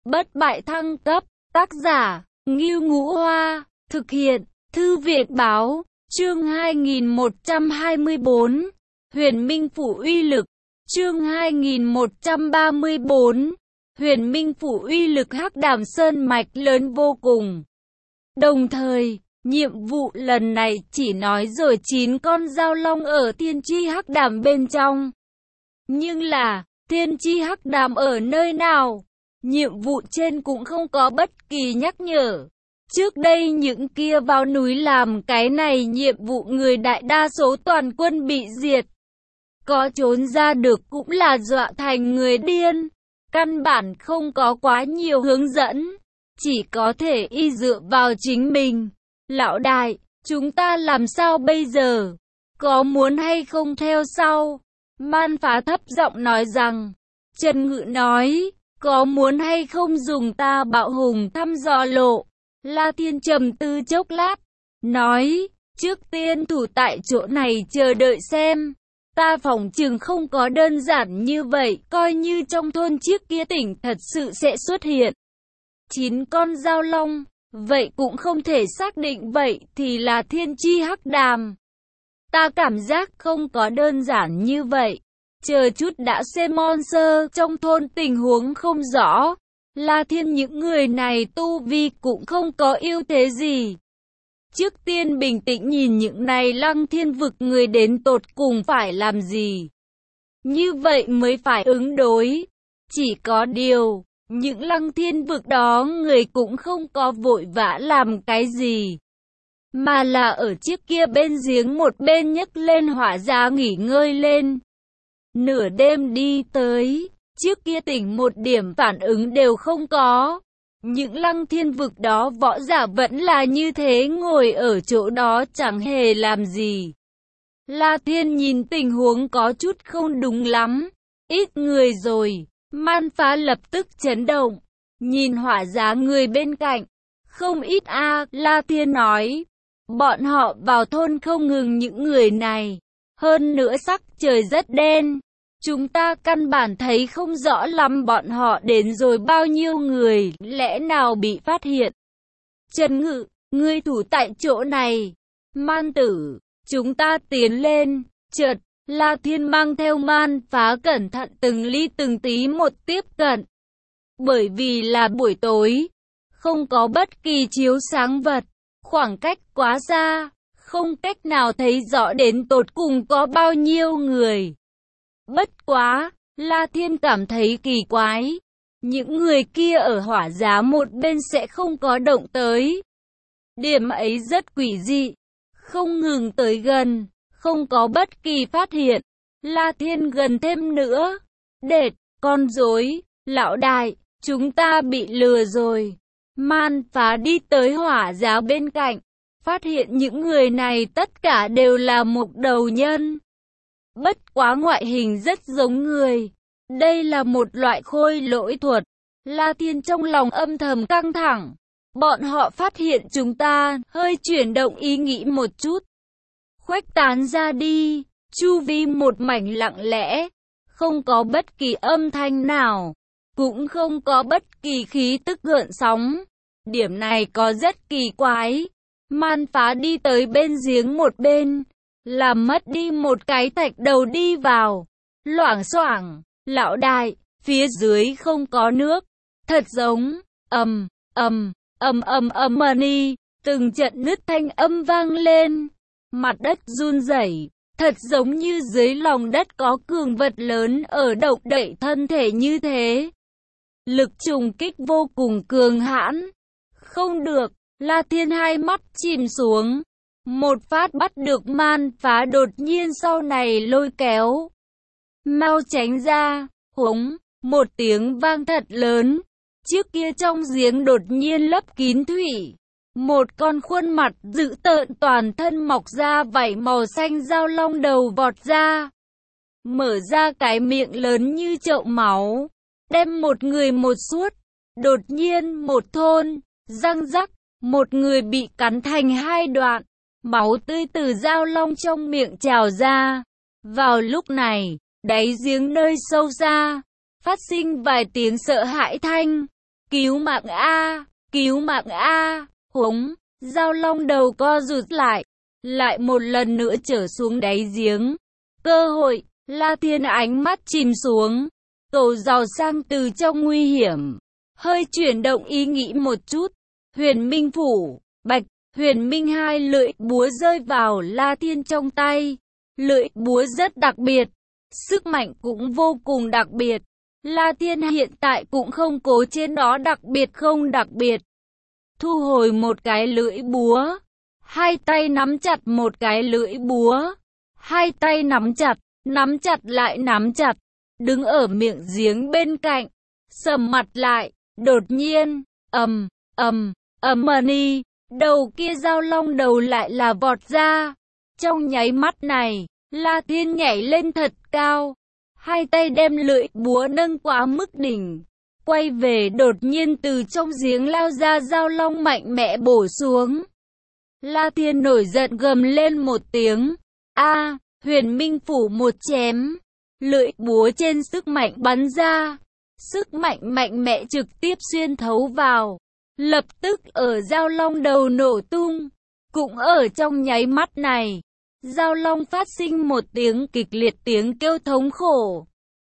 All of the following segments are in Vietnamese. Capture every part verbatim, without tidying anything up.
Bất bại thăng cấp, tác giả, Ngưu Ngũ Hoa, thực hiện, Thư viện Báo, chương hai nghìn một trăm hai mươi bốn, Huyền Minh Phủ uy lực, chương hai nghìn một trăm ba mươi bốn, Huyền Minh Phủ uy lực Hắc Đàm Sơn Mạch lớn vô cùng. Đồng thời, nhiệm vụ lần này chỉ nói rồi chín con giao long ở Thiên Chi Hắc Đàm bên trong. Nhưng là, Thiên Chi Hắc Đàm ở nơi nào? Nhiệm vụ trên cũng không có bất kỳ nhắc nhở. Trước đây những kia vào núi làm cái này nhiệm vụ người đại đa số toàn quân bị diệt. Có trốn ra được cũng là dọa thành người điên. Căn bản không có quá nhiều hướng dẫn. Chỉ có thể y dựa vào chính mình. Lão đại, chúng ta làm sao bây giờ? Có muốn hay không theo sau? Man Phá thấp giọng nói rằng. Trần Ngự nói, có muốn hay không dùng ta Bạo Hùng thăm dò lộ? La Thiên trầm tư chốc lát, nói, trước tiên thủ tại chỗ này chờ đợi xem. Ta phỏng chừng không có đơn giản như vậy, coi như trong thôn chiếc kia tỉnh thật sự sẽ xuất hiện chín con giao long, vậy cũng không thể xác định vậy thì là Thiên Chi Hắc Đàm. Ta cảm giác không có đơn giản như vậy. Chờ chút đã xem monster trong thôn tình huống không rõ. La Thiên những người này tu vi cũng không có ưu thế gì. Trước tiên bình tĩnh nhìn những này Lăng Thiên vực người đến tột cùng phải làm gì. Như vậy mới phải ứng đối. Chỉ có điều, những Lăng Thiên vực đó người cũng không có vội vã làm cái gì. Mà là ở chiếc kia bên giếng một bên nhấc lên hỏa giá nghỉ ngơi lên. Nửa đêm đi tới, trước kia tỉnh một điểm phản ứng đều không có. Những Lăng Thiên vực đó võ giả vẫn là như thế ngồi ở chỗ đó chẳng hề làm gì. La Thiên nhìn tình huống có chút không đúng lắm. Ít người rồi, Man Phá lập tức chấn động. Nhìn hỏa giá người bên cạnh. Không ít a à, La Thiên nói. Bọn họ vào thôn không ngừng những người này. Hơn nữa sắc trời rất đen. Chúng ta căn bản thấy không rõ lắm bọn họ đến rồi bao nhiêu người, lẽ nào bị phát hiện. Trần Ngự, ngươi thủ tại chỗ này. Man Tử, chúng ta tiến lên. Chợt, La Thiên mang theo Man Phá cẩn thận từng ly từng tí một tiếp cận. Bởi vì là buổi tối, không có bất kỳ chiếu sáng vật, khoảng cách quá xa, không cách nào thấy rõ đến tột cùng có bao nhiêu người. Bất quá, La Thiên cảm thấy kỳ quái. Những người kia ở hỏa giá một bên sẽ không có động tới. Điểm ấy rất quỷ dị. Không ngừng tới gần, không có bất kỳ phát hiện. La Thiên gần thêm nữa. Đệt, con rối, lão đại, chúng ta bị lừa rồi. Man Phá đi tới hỏa giá bên cạnh. Phát hiện những người này tất cả đều là mục đầu nhân. Bất quá ngoại hình rất giống người. Đây là một loại khôi lỗi thuật. La Thiên trong lòng âm thầm căng thẳng. Bọn họ phát hiện chúng ta, hơi chuyển động ý nghĩ một chút. Khuếch tán ra đi, chu vi một mảnh lặng lẽ. Không có bất kỳ âm thanh nào. Cũng không có bất kỳ khí tức gợn sóng. Điểm này có rất kỳ quái. Man Phá đi tới bên giếng một bên. Làm mất đi một cái thạch đầu đi vào. Loảng xoảng, lão đại, phía dưới không có nước. Thật giống, ầm, ầm, ầm ầm ầm mani, từng trận nứt thanh âm vang lên. Mặt đất run rẩy, thật giống như dưới lòng đất có cường vật lớn ở động đậy thân thể như thế. Lực trùng kích vô cùng cường hãn. Không được, La Thiên hai mắt chìm xuống. Một phát bắt được Man Phá đột nhiên sau này lôi kéo. Mau tránh ra, hống, một tiếng vang thật lớn. Trước kia trong giếng đột nhiên lấp kín thủy. Một con khuôn mặt dữ tợn toàn thân mọc ra vảy màu xanh giao long đầu vọt ra. Mở ra cái miệng lớn như chậu máu. Đem một người một suốt. Đột nhiên một thôn, răng rắc, một người bị cắn thành hai đoạn. Máu tươi từ dao long trong miệng trào ra. Vào lúc này, đáy giếng nơi sâu xa, phát sinh vài tiếng sợ hãi thanh. cứu mạng a, cứu mạng a, hống, Dao Long đầu co rụt lại, lại một lần nữa trở xuống đáy giếng. Cơ hội, La Thiên ánh mắt chìm xuống, cầu giàu sang từ trong nguy hiểm, hơi chuyển động ý nghĩ một chút. Huyền Minh Phủ, bạch, Huyền Minh hai lưỡi búa rơi vào La Thiên trong tay. Lưỡi búa rất đặc biệt, sức mạnh cũng vô cùng đặc biệt. La Thiên hiện tại cũng không cố trên đó đặc biệt không đặc biệt. Thu hồi một cái lưỡi búa, hai tay nắm chặt một cái lưỡi búa, hai tay nắm chặt, nắm chặt lại nắm chặt, đứng ở miệng giếng bên cạnh, sầm mặt lại, đột nhiên, ầm, ầm, ầm ni, đầu kia Dao Long đầu lại là vọt ra. Trong nháy mắt này, La Thiên nhảy lên thật cao, hai tay đem lưỡi búa nâng quá mức đỉnh, quay về đột nhiên từ trong giếng lao ra Dao Long mạnh mẽ bổ xuống. La Thiên nổi giận gầm lên một tiếng, a, Huyền Minh Phủ một chém, lưỡi búa trên sức mạnh bắn ra, sức mạnh mạnh mẽ trực tiếp xuyên thấu vào, lập tức ở Dao Long đầu nổ tung. Cũng ở trong nháy mắt này, Dao Long phát sinh một tiếng kịch liệt tiếng kêu thống khổ.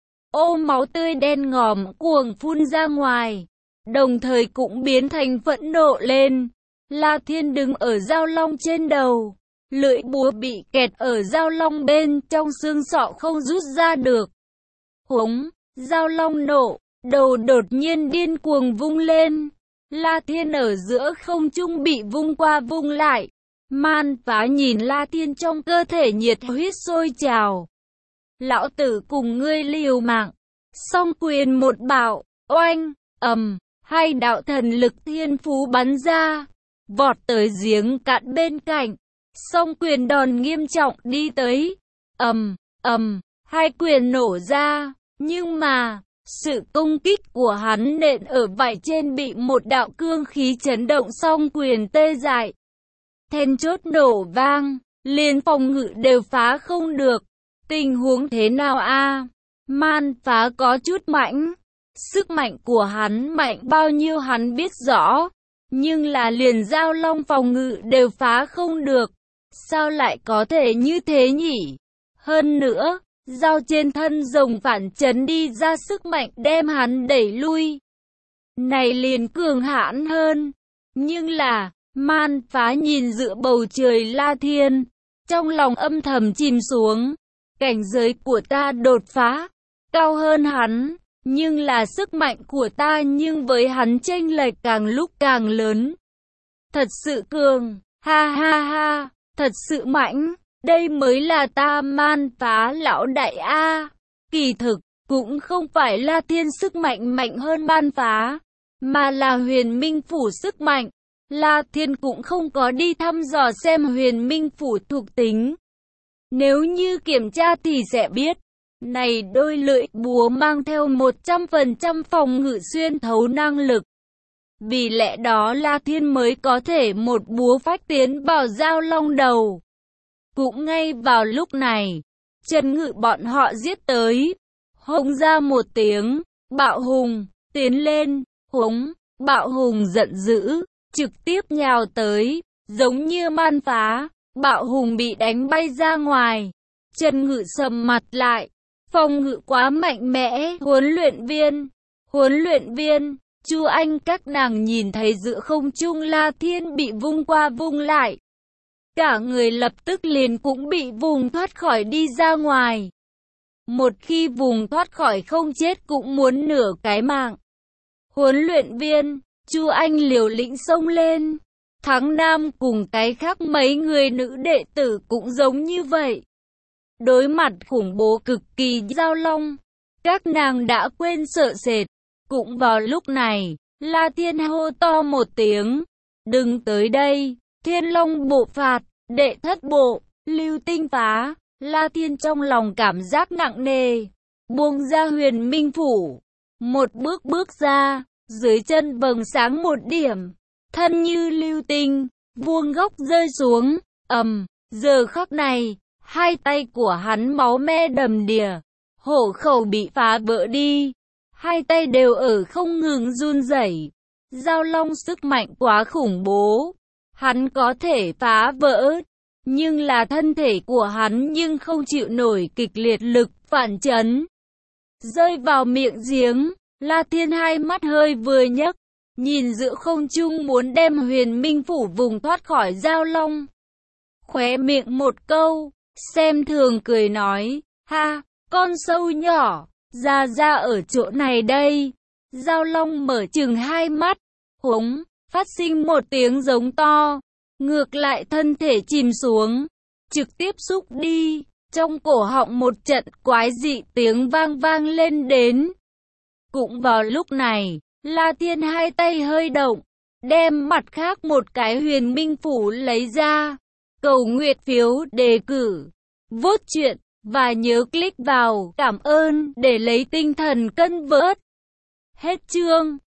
Ô máu tươi đen ngòm cuồng phun ra ngoài, đồng thời cũng biến thành phẫn nộ lên. La Thiên đứng ở Dao Long trên đầu, lưỡi búa bị kẹt ở Dao Long bên trong xương sọ không rút ra được. Hống, Dao Long nộ, đầu đột nhiên điên cuồng vung lên. La Thiên ở giữa không trung bị vung qua vung lại. Man Phá nhìn La Thiên trong cơ thể nhiệt huyết sôi trào. Lão tử cùng ngươi liều mạng. Song quyền một bảo, oanh, ầm, hai đạo thần lực thiên phú bắn ra, vọt tới giếng cạn bên cạnh. Song quyền đòn nghiêm trọng đi tới, ầm, ầm, hai quyền nổ ra, nhưng mà sự công kích của hắn nện ở vải trên bị một đạo cương khí chấn động, song quyền tê dại. Then chốt nổ vang, liền phòng ngự đều phá không được. Tình huống thế nào a? Man Phá có chút mạnh. Sức mạnh của hắn mạnh bao nhiêu hắn biết rõ. Nhưng là liền Dao Long phòng ngự đều phá không được. Sao lại có thể như thế nhỉ? Hơn nữa, dao trên thân rồng phản chấn đi ra sức mạnh đem hắn đẩy lui. Này liền cường hãn hơn. Nhưng là, Man Phá nhìn giữa bầu trời La Thiên, trong lòng âm thầm chìm xuống. Cảnh giới của ta đột phá, cao hơn hắn, nhưng là sức mạnh của ta nhưng với hắn chênh lệch càng lúc càng lớn. Thật sự cường, ha ha ha, thật sự mạnh, đây mới là ta Man Phá lão đại a. Kỳ thực, cũng không phải La Thiên sức mạnh mạnh hơn Man Phá, mà là Huyền Minh Phủ sức mạnh. La Thiên cũng không có đi thăm dò xem Huyền Minh Phủ thuộc tính. Nếu như kiểm tra thì sẽ biết, này đôi lưỡi búa mang theo một trăm phần trăm phòng ngự xuyên thấu năng lực. Vì lẽ đó La Thiên mới có thể một búa phách tiến vào Dao Long đầu. Cũng ngay vào lúc này, Trần Ngự bọn họ giết tới, hống ra một tiếng, Bạo Hùng, tiến lên, hống, Bạo Hùng giận dữ, trực tiếp nhào tới, giống như Man Phá. Bạo Hùng bị đánh bay ra ngoài. Trần Ngự sầm mặt lại. Phòng ngự quá mạnh mẽ. Huấn luyện viên. Huấn luyện viên. Chu Anh các nàng nhìn thấy giữa không trung La Thiên bị vung qua vung lại. Cả người lập tức liền cũng bị vùng thoát khỏi đi ra ngoài. Một khi vùng thoát khỏi không chết cũng muốn nửa cái mạng. Huấn luyện viên. Chu Anh liều lĩnh xông lên. Thắng Nam cùng cái khác mấy người nữ đệ tử cũng giống như vậy. Đối mặt khủng bố cực kỳ Dao Long, các nàng đã quên sợ sệt. Cũng vào lúc này, La Thiên hô to một tiếng, đừng tới đây, Thiên Long bộ phạt, đệ thất bộ, lưu tinh phá. La Thiên trong lòng cảm giác nặng nề, buông ra Huyền Minh Phủ, một bước bước ra, dưới chân vầng sáng một điểm. Thân như lưu tinh, vuông góc rơi xuống, ầm, giờ khắc này, hai tay của hắn máu me đầm đìa, hổ khẩu bị phá vỡ đi, hai tay đều ở không ngừng run rẩy. Giao long sức mạnh quá khủng bố, hắn có thể phá vỡ, nhưng là thân thể của hắn nhưng không chịu nổi kịch liệt lực phản chấn. Rơi vào miệng giếng, La Thiên hai mắt hơi vừa nhấc, nhìn giữa không trung muốn đem Huyền Minh Phủ vùng thoát khỏi giao long. Khóe miệng một câu, xem thường cười nói, ha, con sâu nhỏ, ra ra ở chỗ này đây. Giao long mở chừng hai mắt, hống, phát sinh một tiếng giống to, ngược lại thân thể chìm xuống, trực tiếp xúc đi, trong cổ họng một trận quái dị tiếng vang vang lên đến. Cũng vào lúc này, La Thiên hai tay hơi động, đem mặt khác một cái Huyền Minh Phủ lấy ra, cầu nguyện phiếu đề cử, vốt chuyện, và nhớ click vào cảm ơn để lấy tinh thần cân vớt. Hết chương.